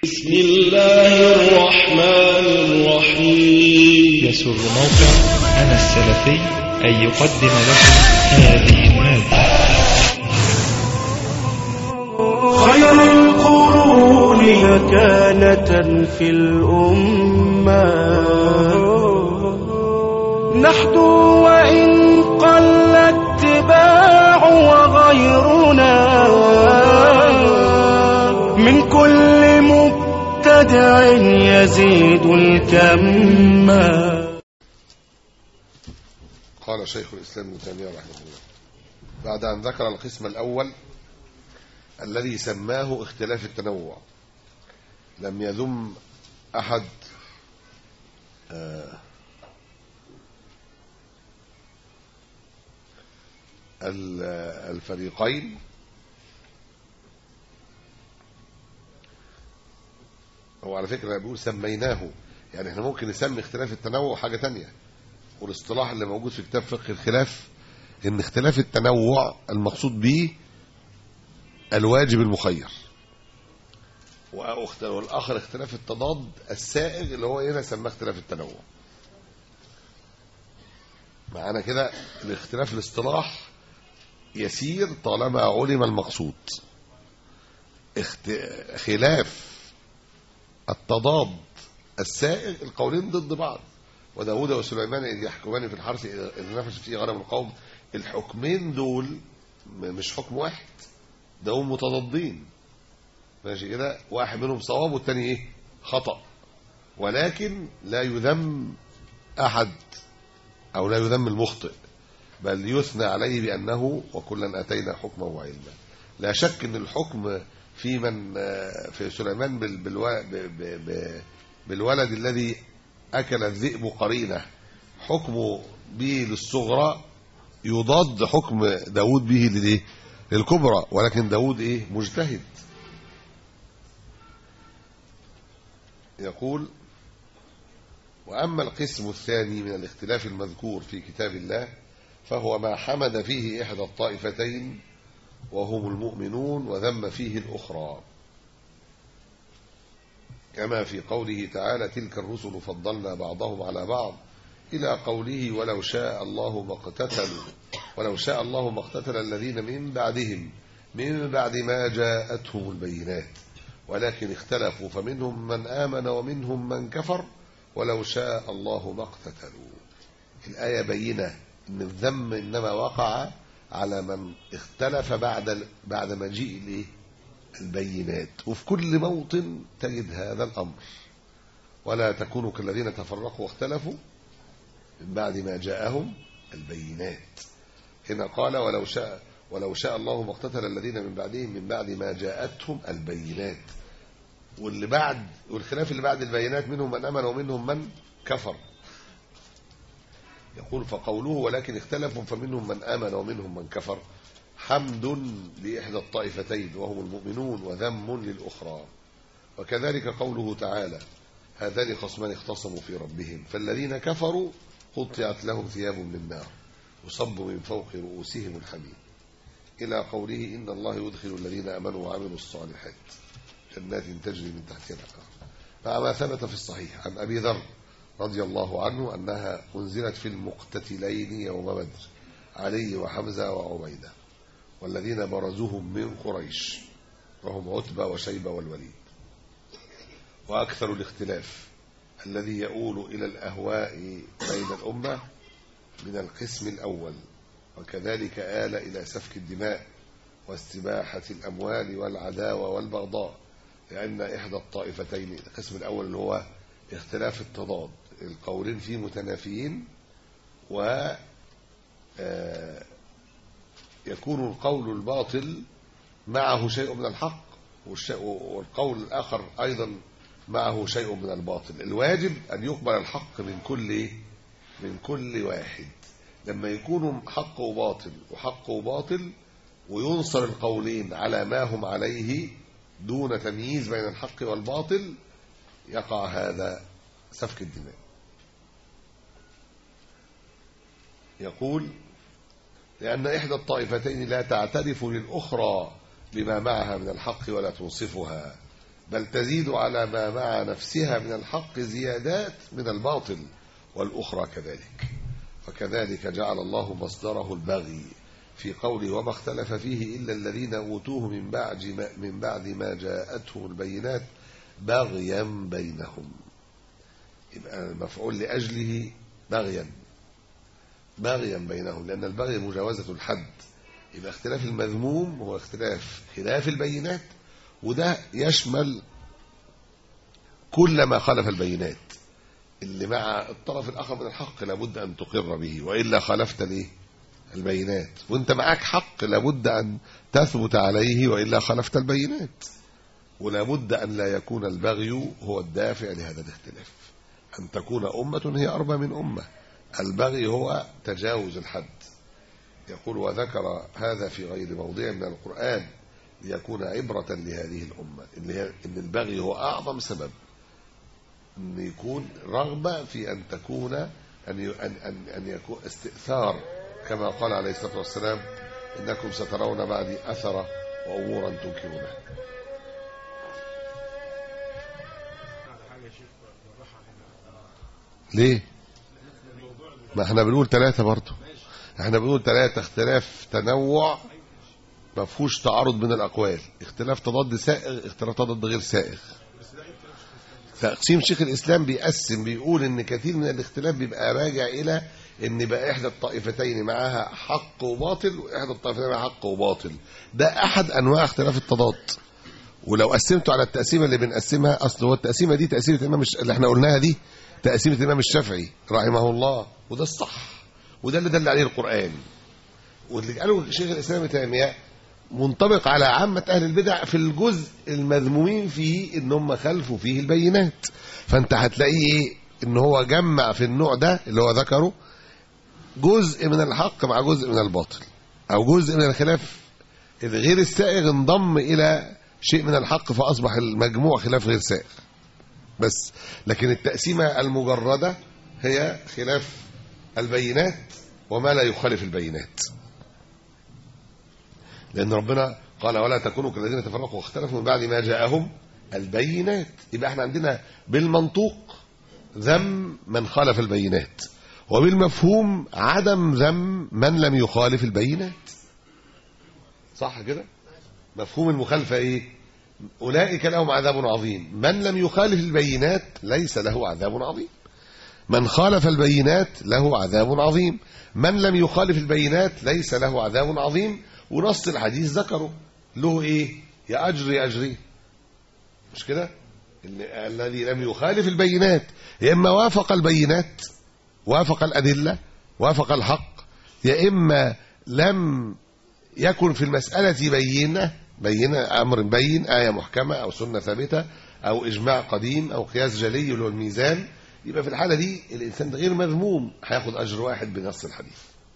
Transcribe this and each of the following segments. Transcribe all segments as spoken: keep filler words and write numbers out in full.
بسم الله الرحمن الرحيم. يسر موقع أنا السلفي أن يقدم لكم هذه المادة. خير القرون مكانة في الأمة نحدو وإن قل اتباع وغيرنا من كل مبتدع يزيد الكم. قال شيخ الإسلام ابن تيمية رحمه الله بعد أن ذكر القسم الأول الذي سماه اختلاف التنوع، لم يذم أحد الفريقين هو على فكرة بيقول سميناه، يعني احنا ممكن نسمي اختلاف التنوع حاجة تانية، والاصطلاح اللي موجود في كتاب فقه الخلاف ان اختلاف التنوع المقصود به الواجب المخير، والاخر اختلاف التضاد السائغ اللي هو هنا سماه اختلاف التنوع. معانا كده الاختلاف الاصطلاح يسير طالما علم المقصود. خلاف التضاد السائغ القولين ضد بعض، وداود وسليمان إذ يحكمان في الحرث إذ نفش فيه غنم القوم، الحكمين دول مش حكم واحد، ده هم متضادين ماشي كده، واحد منهم صواب والتاني ايه خطأ، ولكن لا يذم أحد أو لا يذم المخطئ، بل يثنى عليه بأنه وكلا أتينا حكما وعلما. لا شك أن الحكم في من في سليمان بالولد الذي أكل الذئب قرينه حكمه به للصغرى يضاد حكم داود به للإيه للكبرى، ولكن داود إيه مجتهد. يقول وأما القسم الثاني من الاختلاف المذكور في كتاب الله فهو ما حمد فيه إحدى الطائفتين وهم المؤمنون وذم فيه الأخرى، كما في قوله تعالى تلك الرسل فضلنا بعضهم على بعض إلى قوله ولو شاء الله ما اقتتلوا ولو شاء الله ما اقتتل الذين من بعدهم من بعد ما جاءتهم البينات ولكن اختلفوا فمنهم من آمن ومنهم من كفر ولو شاء الله ما اقتتلوا. الآية بينة ان الذم انما وقع على من اختلف بعد بعد مجيء البينات، وفي كل موطن تجد هذا الامر، ولا تكونوا كالذين تفرقوا واختلفوا من بعد ما جاءهم البينات. هنا قال ولو شاء ولو شاء الله ما اقتتل الذين من بعدهم من بعد ما جاءتهم البينات، واللي بعد والخلاف اللي بعد البينات منهم من امن ومنهم من كفر. يقول فقوله ولكن اختلفوا فمنهم من آمن ومنهم من كفر حمد لإحدى الطائفتين وهم المؤمنون وذم للأخرى. وكذلك قوله تعالى هذان خصمان اختصموا في ربهم فالذين كفروا قطعت لهم ثياب من نار يصب من فوق رؤوسهم الحميم، إلى قوله إن الله يدخل الذين آمنوا وعملوا الصالحات جنات تجري من تحتها الأنهار، مع ما ثبت في الصحيح عن أبي ذر رضي الله عنه أنها أنزلت في المقتتلين يوم بدر علي وحمزة وعبيدة والذين برزوهم من قريش وهم عتبة وشيبة والوليد. وأكثر الاختلاف الذي يؤول إلى الأهواء بين الأمة من القسم الأول، وكذلك آل إلى سفك الدماء واستباحة الأموال والعداوة والبغضاء، لأن إحدى الطائفتين القسم الأول اللي هو اختلاف التضاد القولين فيه متنافيين، و يكون القول الباطل معه شيء من الحق والقول الآخر أيضا معه شيء من الباطل. الواجب أن يقبل الحق من كل من كل واحد. لما يكونوا حق وباطل وحق وباطل وينصر القولين على ما هم عليه دون تمييز بين الحق والباطل يقع هذا سفك الدماء. يقول لأن إحدى الطائفتين لا تعترف للأخرى بما معها من الحق ولا تنصفها، بل تزيد على ما مع نفسها من الحق زيادات من الباطل، والأخرى كذلك. وكذلك جعل الله مصدره البغي في قوله وما اختلف فيه إلا الذين أوتوه من بعد ما, من بعد ما جاءتهم البينات بغيا بينهم. يبقى المفعول لأجله بغيا بغيا بينهم، لأن البغي مجاوزة الحد. يبقى اختلاف المذموم هو اختلاف خلاف البينات، وده يشمل كل ما خالف البينات اللي مع الطرف الآخر من الحق لابد أن تقر به، وإلا خالفت ليه البينات. وانت معاك حق لابد أن تثبت عليه، وإلا خالفت البينات. ولابد أن لا يكون البغي هو الدافع لهذا الاختلاف، أن تكون أمة هي أربى من أمة. البغي هو تجاوز الحد. يقول وذكر هذا في غير موضع من القرآن ليكون عبرة لهذه الأمة، إن, هي إن البغي هو أعظم سبب أن يكون رغبة في أن تكون أن أن أن يكون استئثار، كما قال عليه الصلاة والسلام إنكم سترون بعدي أثر وأمورا تنكرونها. ليه؟ ما احنا بنقول ثلاثة برضه، احنا بنقول ثلاثة اختلاف تنوع ما فيهوش تعارض بين الأقوال، اختلاف تضاد سائغ، اختلاف تضاد غير سائغ. تقسيم شيخ الإسلام بيقسم بيقول إن كثير من الاختلاف بيبقى راجع إلى إن بقى إحدى الطائفتين معاها حق وباطل، وإحدى الطائفتين معاها حق وباطل. ده أحد أنواع اختلاف التضاد. ولو قسمته على التقسيمة اللي بنقسمها، أصل هو التقسيمة دي تقسيمة الإمام اللي احنا قلناها دي تقسيمة الإمام الشافعي رحمه الله، وده الصح، وده اللي دل عليه القرآن، واللي قاله شيخ الإسلام ابن تيمية منطبق على عامة أهل البدع في الجزء المذمومين فيه إن هم خلفوا فيه البينات. فأنت هتلاقيه إيه؟ إن هو جمع في النوع ده اللي هو ذكره جزء من الحق مع جزء من الباطل، أو جزء من الخلاف الغير السائغ انضم إلى شيء من الحق، فأصبح المجموع خلاف غير سائغ بس. لكن التقسيمة المجردة هي خلاف البينات وما لا يخالف البينات، لأن ربنا قال ولا تكونوا كالذين تفرقوا واختلفوا من بعد ما جاءهم البينات. يبقى احنا عندنا بالمنطوق ذم من خالف البينات، وبالمفهوم عدم ذم من لم يخالف البينات. صح كده؟ مفهوم المخالفة ايه؟ أولئك لهم عذاب عظيم، من لم يخالف البينات ليس له عذاب عظيم. من خالف البينات له عذاب عظيم، من لم يخالف البينات ليس له عذاب عظيم. ونص الحديث ذكره له ايه؟ يا أجر يا أجري، مش كده؟ الذي لم يخالف البينات يا إما وافق البينات، وافق الأدلة، وافق الحق، يا إما لم يكن في المسألة بينة بينة أمر بين، آية محكمة أو سنة ثابتة أو إجماع قديم أو قياس جلي اللي هو الميزان. يبقى في الحالة دي الإنسان غير مذموم، هياخد أجر واحد بنص الحديث.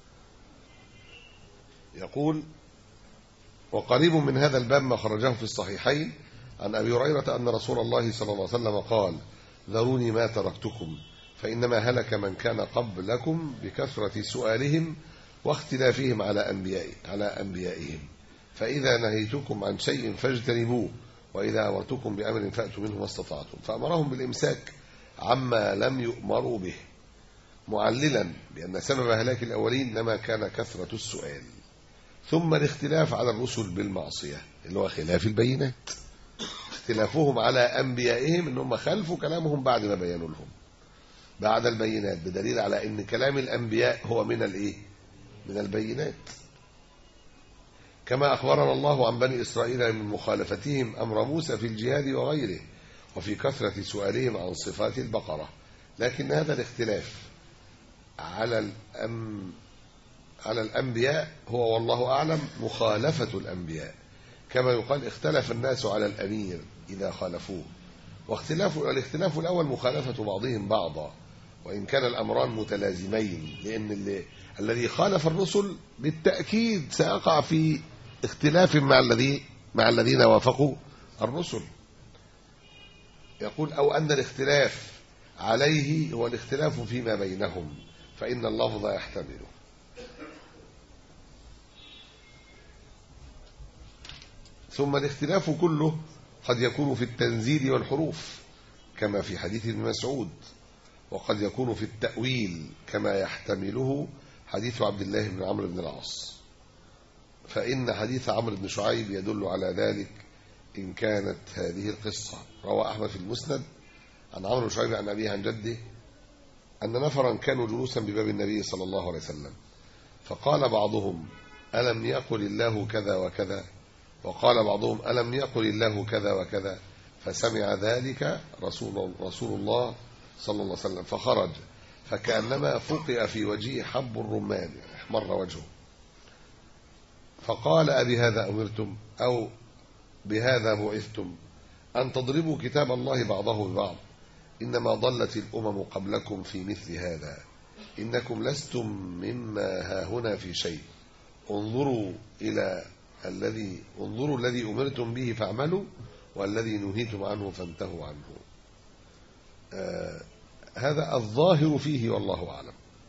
يقول وقريب من هذا الباب ما خرجه في الصحيحين عن أبي هريرة أن رسول الله صلى الله عليه وسلم قال ذروني ما تركتكم فإنما هلك من كان قبلكم بكثرة سؤالهم واختلافهم على أنبياء على أنبيائهم، فإذا نهيتكم عن شيء فاجتنبوه، وإذا أمرتكم بأمر فأتوا منه ما استطعتم. فأمرهم بالإمساك عما لم يؤمروا به، معللا بأن سبب هلاك الأولين لما كان كثرة السؤال، ثم الاختلاف على الرسل بالمعصية اللي هو خلاف البينات، اختلافهم على أنبيائهم إنهم خلفوا كلامهم بعد ما بينوا لهم بعد البينات، بدليل على أن كلام الأنبياء هو من الإيه؟ من البينات. كما أخبرنا الله عن بني إسرائيل من مخالفتهم أمر موسى في الجهاد وغيره، وفي كثرة سؤالهم عن صفات البقرة. لكن هذا الاختلاف على الأم على الأنبياء هو والله أعلم مخالفة الأنبياء، كما يقال اختلف الناس على الأمير إذا خالفوه. واختلاف الاختلاف الأول مخالفة بعضهم بعضا، وإن كان الأمران متلازمين، لأن اللي الذي خالف الرسل بالتأكيد سيقع في اختلاف مع الذي مع الذين وافقوا الرسل. يقول أو أن الاختلاف عليه هو الاختلاف فيما بينهم، فإن اللفظ يحتمله. ثم الاختلاف كله قد يكون في التنزيل والحروف كما في حديث ابن مسعود، وقد يكون في التأويل كما يحتمله حديث عبد الله بن عمرو بن العاص، فإن حديث عمرو بن شعيب يدل على ذلك إن كانت هذه القصة. روى أحمد في المسند عن عمرو بن شعيب عن أبيه عن جده أن نفرا كانوا جلوسا بباب النبي صلى الله عليه وسلم، فقال بعضهم ألم يقل الله كذا وكذا، وقال بعضهم ألم يقل الله كذا وكذا، فسمع ذلك رسول, رسول الله صلى الله عليه وسلم فخرج فكأنما فقئ في وجهه حب الرمان، يعني احمر وجهه، فقال أبي هذا أمرتم أو بهذا بعثتم أن تضربوا كتاب الله بعضه ببعض، إنما ضلت الأمم قبلكم في مثل هذا، إنكم لستم مما هاهنا في شيء، انظروا إلى الذي انظروا الذي أمرتم به فاعملوا، والذي نهيتم عنه فانتهوا عنه. آه هذا الظاهر فيه والله أعلم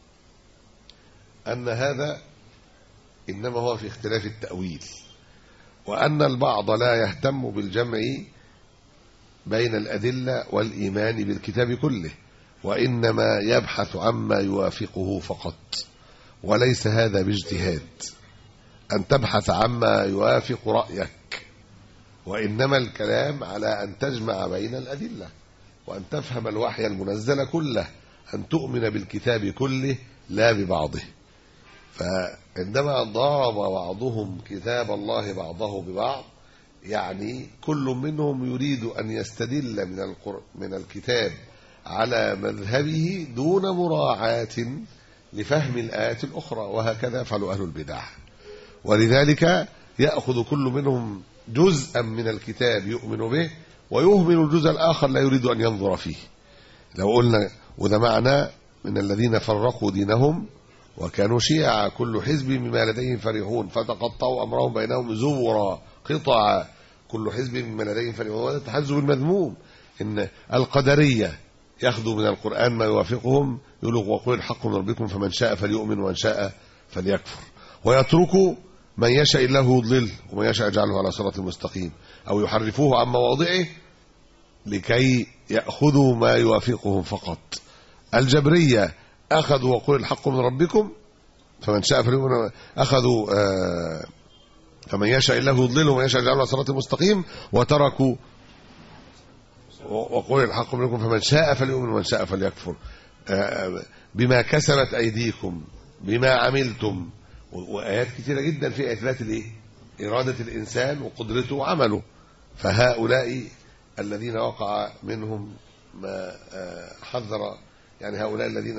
أن هذا إنما هو في اختلاف التأويل، وأن البعض لا يهتم بالجمع بين الأدلة والإيمان بالكتاب كله، وإنما يبحث عما يوافقه فقط، وليس هذا باجتهاد أن تبحث عما يوافق رأيك، وإنما الكلام على أن تجمع بين الأدلة وأن تفهم الوحي المنزل كله، أن تؤمن بالكتاب كله لا ببعضه. فعندما ضرب بعضهم كتاب الله بعضه ببعض، يعني كل منهم يريد أن يستدل من من الكتاب على مذهبه دون مراعاة لفهم الآيات الأخرى، وهكذا يفعل أهل البدع. ولذلك يأخذ كل منهم جزءا من الكتاب يؤمن به، ويهمل الجزء الآخر لا يريد أن ينظر فيه. لو قلنا وده معنى من الذين فرقوا دينهم وكانوا شيعا كل حزب بما لديهم فرحون فتقطعوا أمرهم بينهم زبرا قطعا كل حزب بما لديهم فرحون. وهذا التحزب المذموم، إن القدرية ياخذوا من القرآن ما يوافقهم، يقولوا وقل الحق من ربكم فمن شاء فليؤمن ومن شاء فليكفر، ويتركوا من يشاء الله يضلل ومن يشاء يجعله على صراط مستقيم، أو يحرفوه عن مواضعه لكي يأخذوا ما يوافقهم فقط. الجبرية أخذوا وقل الحق من ربكم فمن شاء فليؤمن، أخذوا آه فمن يشاء الله يضلل ومن يشاء يجعله على صراط مستقيم، وتركوا وقل الحق من ربكم فمن شاء فليؤمن ومن شاء فليكفر، آه بما كسبت أيديكم بما عملتم. وآيات كثيرة جدا في إثبات الإيه؟ إرادة الإنسان وقدرته وعمله. فهؤلاء الذين وقع منهم ما حذر، يعني هؤلاء الذين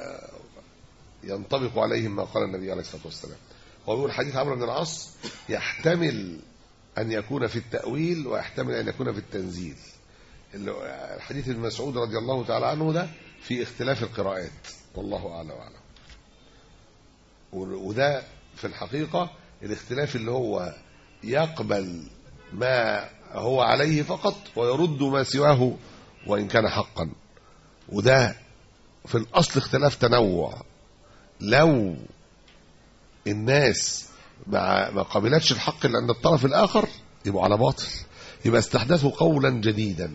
ينطبق عليهم ما قال النبي عليه الصلاة والسلام. ويقول حديث عمرو بن العاص يحتمل أن يكون في التأويل ويحتمل أن يكون في التنزيل. الحديث ابن مسعود رضي الله تعالى عنه ده في اختلاف القراءات، والله أعلم وأعلم. وده في الحقيقة الاختلاف اللي هو يقبل ما هو عليه فقط ويرد ما سواه وإن كان حقا. وده في الأصل اختلاف تنوع. لو الناس ما قبلتش الحق اللي عند الطرف الآخر يبقوا على باطل، يبقى استحدثوا قولا جديدا.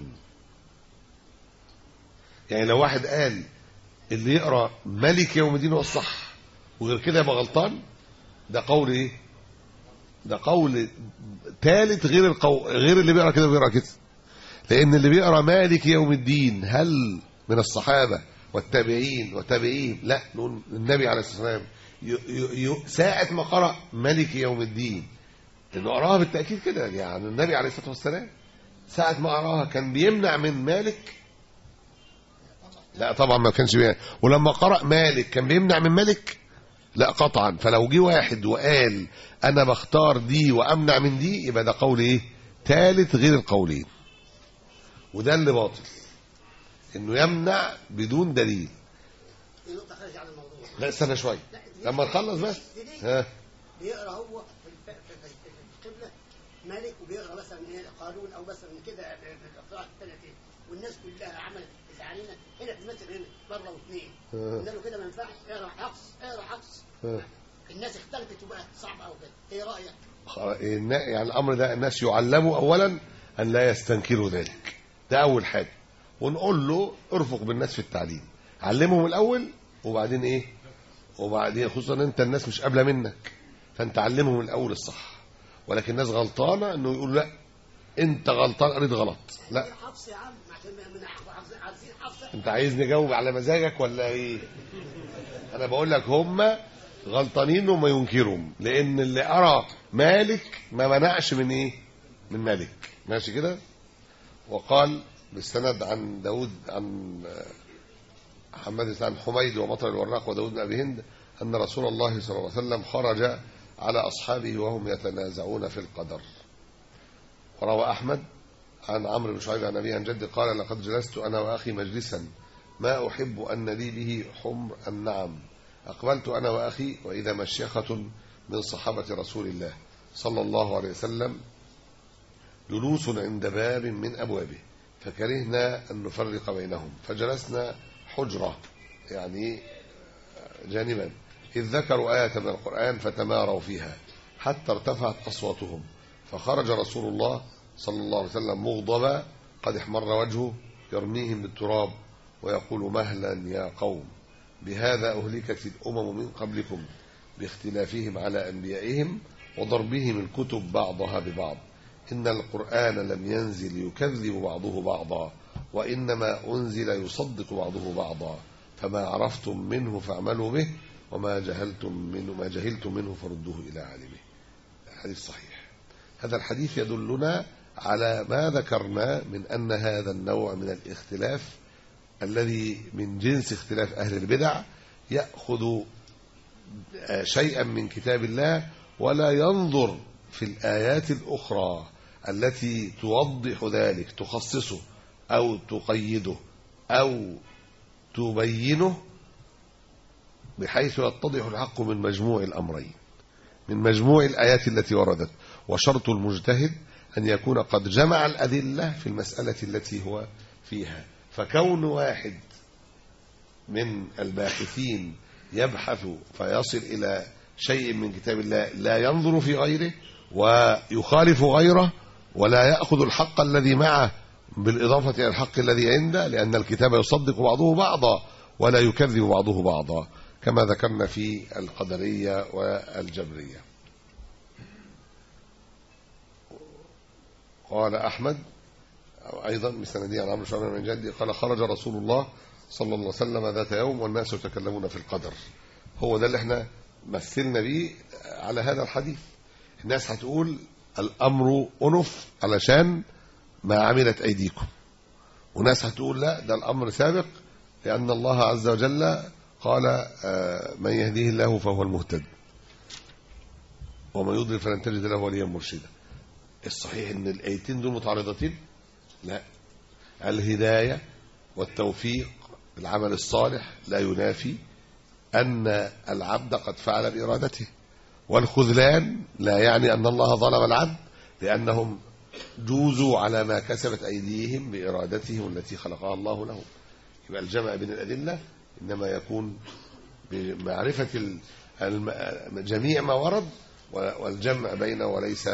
يعني لو واحد قال اللي يقرأ ملك يوم الدين هو الصح وغير كده يبقى غلطان، ده قول ايه؟ ده قول ثالث غير القو... غير اللي بيقرا كده بيقرا كده. لان اللي بيقرا مالك يوم الدين هل من الصحابه والتابعين والتابعين؟ لا، نقول النبي عليه الصلاه والسلام ي... ي... ي... ساعه ما قرأ مالك يوم الدين، انه قراها بالتاكيد كده، يعني النبي عليه الصلاه والسلام ساعه ما قراها كان بيمنع من مالك؟ لا طبعا ما كانش بيمنع. ولما قرأ مالك كان بيمنع من مالك؟ لا قطعا. فلو جه واحد وقال انا بختار دي وامنع من دي يبقى ده قول ايه؟ ثالث غير القولين. وده اللي باطل، انه يمنع بدون دليل. نقطة خارج عن الموضوع. لا استنى شويه لما نخلص بس. ها بيقرا هو في القبله مالك، وبيقرا مثلا ايه قانون او مثلا كده القراءات الثلاثه، والناس كلها عملت علينا هنا في المسجد هنا مره واثنين قلنا له كده ما ينفعش، اقرا حفص اقرا حفص. الناس اختلفت وبقت صعبه قوي كده. ايه رايك؟ يعني الامر ده الناس يعلموا اولا أن لا يستنكروا ذلك. ده أول حاجة. ونقول له ارفق بالناس في التعليم، علمهم الأول وبعدين إيه، وبعدين خصوصا أنت الناس مش قابلة منك، فأنت علمهم الأول الصح. ولكن الناس غلطانة أنه يقول لا أنت غلطان قريت غلط. لا حفص يا عم عشان من عارفين حفص. أنت عايز نجاوب على مزاجك ولا إيه؟ أنا بقول لك هم غلطانين وما ينكرهم، لأن اللي أرى مالك ما منعش من إيه؟ من مالك. ماشي كده. وقال بالسند عن داود عن محمد عن حميد ومطر الوراق وداود بن أبي هند أن رسول الله صلى الله عليه وسلم خرج على أصحابه وهم يتنازعون في القدر. وروى أحمد عن عمرو بن شعيب عن أبيه عن جده قال لقد جلست أنا وأخي مجلسا ما أحب أن لي به حمر النعم، أقبلت أنا وأخي وإذا مشيخة من صحابة رسول الله صلى الله عليه وسلم جلوس عند باب من أبوابه، فكرهنا أن نفرق بينهم فجلسنا حجرة يعني جانبا، إذ ذكروا آية من القرآن فتماروا فيها حتى ارتفعت أصواتهم، فخرج رسول الله صلى الله عليه وسلم مغضبا قد احمر وجهه يرميهم بالتراب ويقول مهلا يا قوم، بهذا أهلكت الأمم من قبلكم باختلافهم على أنبيائهم وضربهم الكتب بعضها ببعض، إن القرآن لم ينزل يكذب بعضه بعضا وإنما أنزل يصدق بعضه بعضا، فما عرفتم منه فاعملوا به وما جهلتم منه ما جهلتم منه فردوه إلى عالمه. حديث صحيح. هذا الحديث يدلنا على ما ذكرنا من أن هذا النوع من الاختلاف الذي من جنس اختلاف أهل البدع يأخذ شيئا من كتاب الله ولا ينظر في الآيات الأخرى التي توضح ذلك، تخصصه أو تقيده أو تبينه بحيث يتضح الحق من مجموع الأمرين، من مجموع الآيات التي وردت. وشرط المجتهد أن يكون قد جمع الأدلة في المسألة التي هو فيها، فكون واحد من الباحثين يبحث فيصل إلى شيء من كتاب الله لا ينظر في غيره ويخالف غيره ولا يأخذ الحق الذي معه بالإضافة إلى الحق الذي عنده، لأن الكتاب يصدق بعضه بعضا ولا يكذب بعضه بعضا كما ذكرنا في القدرية والجبرية. قال أحمد أيضا بسندية عن عمرو شعبان من جدي قال خرج رسول الله صلى الله عليه وسلم ذات يوم والناس يتكلمون في القدر. هو ده اللي احنا مثلنا به على هذا الحديث. الناس هتقول الأمر أنف علشان ما عملت أيديكم، وناس هتقول لا ده الأمر سابق لأن الله عز وجل قال من يهديه الله فهو المهتد ومن يضلل فلن تجد له وليا مرشدا. الصحيح ان الايتين دول متعارضتين؟ لا، الهداية والتوفيق العمل الصالح لا ينافي أن العبد قد فعل بإرادته، والخذلان لا يعني أن الله ظلم العبد لأنهم جوزوا على ما كسبت أيديهم بإرادتهم التي خلقها الله لهم. يبقى الجمع بين الأدلة إنما يكون بمعرفة جميع ما ورد والجمع بينه وليس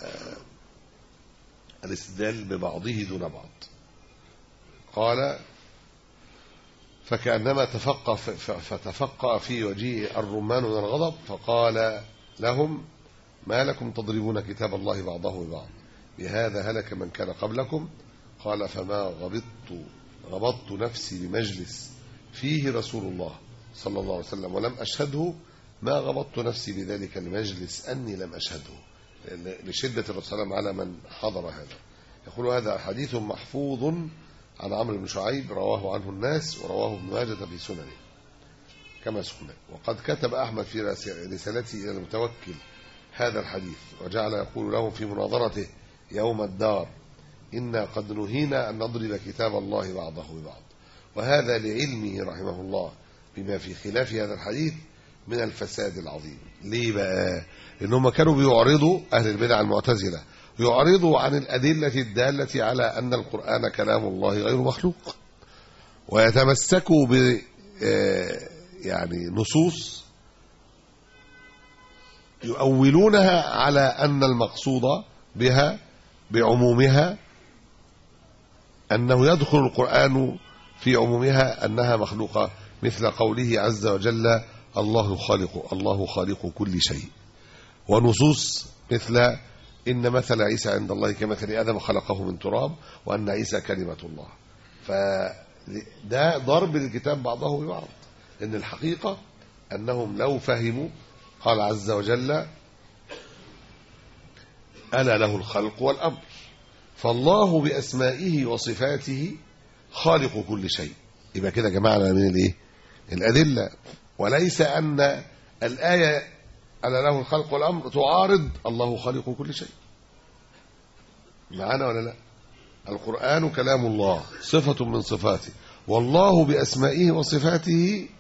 الاستدلال ببعضه دون بعض. قال فكأنما تفقى فتفقى في وجهه الرمان من الغضب فقال لهم ما لكم تضربون كتاب الله بعضه ببعض بهذا هلك من كان قبلكم. قال فما غبطت غبطت نفسي بمجلس فيه رسول الله صلى الله عليه وسلم ولم أشهده ما غبطت نفسي بذلك المجلس أني لم أشهده، لشدة الرسول على من حضر هذا. يقول هذا حديث محفوظ عن عمرو بن شعيب رواه عنه الناس ورواه ابن ماجه في سننه كما سنن. وقد كتب أحمد في رسالته إلى المتوكل هذا الحديث وجعل يقول لهم في مناظرته يوم الدار إنا قد نهينا أن نضرب كتاب الله بعضه ببعض، وهذا لعلمه رحمه الله بما في خلاف هذا الحديث من الفساد العظيم. ليه بقى؟ لأنهم كانوا بيعرضوا أهل البدع المعتزلة يعرضوا عن الأدلة الدالة على أن القرآن كلام الله غير مخلوق، ويتمسكوا ب يعني نصوص يؤولونها على أن المقصود بها بعمومها أنه يدخل القرآن في عمومها أنها مخلوقة، مثل قوله عز وجل الله خالق الله خالق كل شيء، ونصوص مثل إن مثل عيسى عند الله كمثل آدم خلقه من تراب وأن عيسى كلمة الله. فده ضرب الكتاب بعضه ببعض، إن الحقيقة أنهم لو فهموا قال عز وجل ألا له الخلق والأمر، فالله بأسمائه وصفاته خالق كل شيء. يبقى كده جماعنا من الايه الأدلة، وليس أن الآية ألا له الخلق والأمر تعارض الله خالق كل شيء. معانا ولا لا؟ القرآن كلام الله صفة من صفاته، والله بأسمائه وصفاته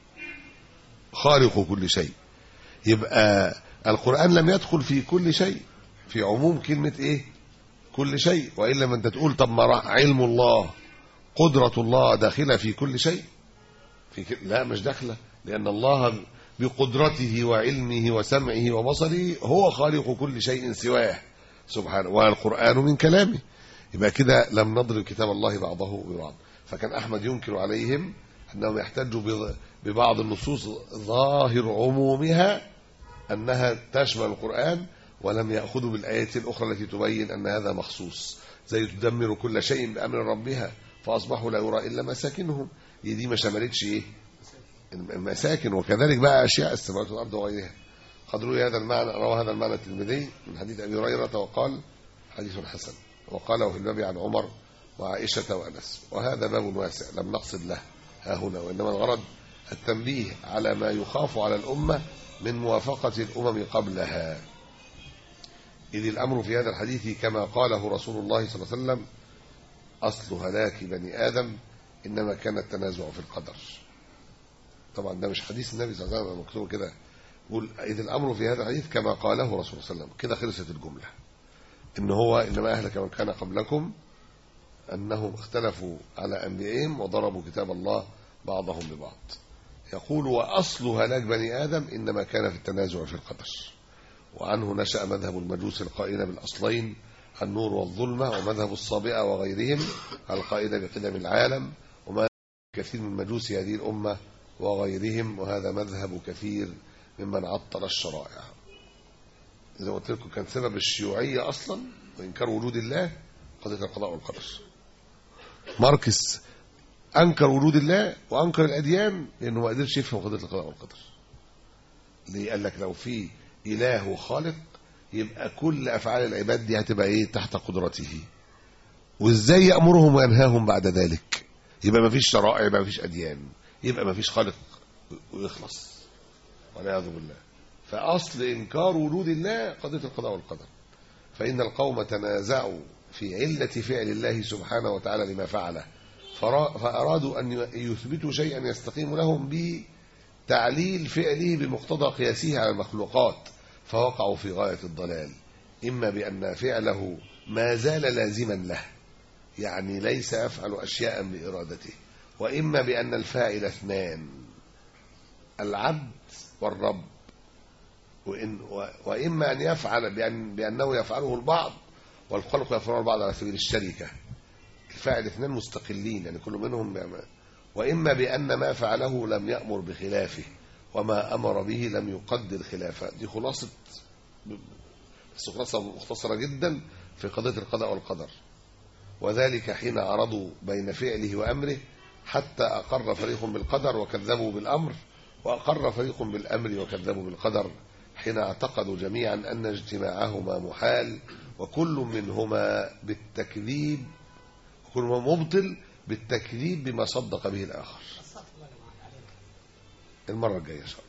خالق كل شيء. يبقى القرآن لم يدخل في كل شيء، في عموم كلمة ايه كل شيء، وإلا ما انت تقول طب ما علم الله قدرة الله داخلة في كل شيء، في ك... لا مش داخلة، لأن الله بقدرته وعلمه وسمعه وبصره هو خالق كل شيء سواه سبحانه، والقرآن من كلامه. يبقى كده لم نضرب كتاب الله بعضه ببعض. فكان أحمد ينكر عليهم أنهم يحتجوا ببعض النصوص ظاهر عمومها أنها تشمل القرآن، ولم يأخذوا بالآيات الأخرى التي تبين أن هذا مخصوص، زي تدمر كل شيء بأمر ربها فأصبحوا لا يرى إلا مساكنهم. دي ما شملتش إيه المساكن. وكذلك بقى أشياء السماوات والأرض وغيرها. قد روي هذا المعنى، روى هذا المعنى الترمذي من حديث أبي هريرة وقال حديث حسن، وقاله في الباب عن عمر وعائشة وأنس. وهذا باب واسع لم نقصد له ها هنا، وإنما الغرض التنبيه على ما يخاف على الأمة من موافقة الأمم قبلها. إذ الأمر في هذا الحديث كما قاله رسول الله صلى الله عليه وسلم أصل هلاك بني آدم إنما كان التنازع في القدر. طبعا ده مش حديث النبي صلى الله عليه وسلم مكتوب كده، يقول إذ الأمر في هذا الحديث كما قاله رسول الله صلى الله عليه وسلم، كده خلصت الجملة. إن هو إنما أهلك من كان قبلكم أنهم اختلفوا على أنبيائهم وضربوا كتاب الله بعضهم ببعض. يقول وأصل هلاك بني آدم إنما كان في التنازع في القدر. وعنه نشأ مذهب المجوس القائل بالأصلين النور والظلمة، ومذهب الصابئة وغيرهم القائل بقدم العالم، وما كثير من مجوس هذه الأمة وغيرهم، وهذا مذهب كثير ممن عطل الشرائع. إذا قلت لكم كان سبب الشيوعية أصلا وإنكار وجود الله قضية القضاء والقدر. ماركس أنكر وجود الله وأنكر الأديان لأنه ما قدرش يفهم قضية القضاء والقدر. ليه؟ قال لك لو في إله وخالق يبقى كل أفعال العباد دي هتبقى إيه تحت قدرته، وإزاي يأمرهم وينهاهم بعد ذلك؟ يبقى ما فيش شرائع، يبقى ما فيش أديان، يبقى ما فيش خالق ويخلص والعياذ بالله. فأصل إنكار وجود الله قضية القضاء والقدر. فإن القوم تنازعوا في علة فعل الله سبحانه وتعالى لما فعله، فأرادوا أن يثبتوا شيئا يستقيم لهم بتعليل فعله بمقتضى قياسه على المخلوقات، فوقعوا في غاية الضلال، إما بأن فعله ما زال لازما له، يعني ليس يفعل أشياء بإرادته، وإما بأن الفاعل اثنان العبد والرب، وإن وإما أن يفعل بأن بأنه يفعله البعض والخلق يفعله البعض على سبيل الشركة. الفاعل اثنان مستقلين يعني كل منهم بيعمل. وإما بأن ما فعله لم يأمر بخلافه وما أمر به لم يقدر خلافه. دي خلاصة بس خلاصة مختصرة جدا في قضية القضاء والقدر. وذلك حين عرضوا بين فعله وأمره حتى أقر فريق بالقدر وكذبوا بالأمر، وأقر فريق بالأمر وكذبوا بالقدر، حين اعتقدوا جميعا أن اجتماعهما محال، وكل منهما بالتكذيب كل ما مبطل بالتكذيب بما صدق به الآخر. المرة الجاية إن شاء الله.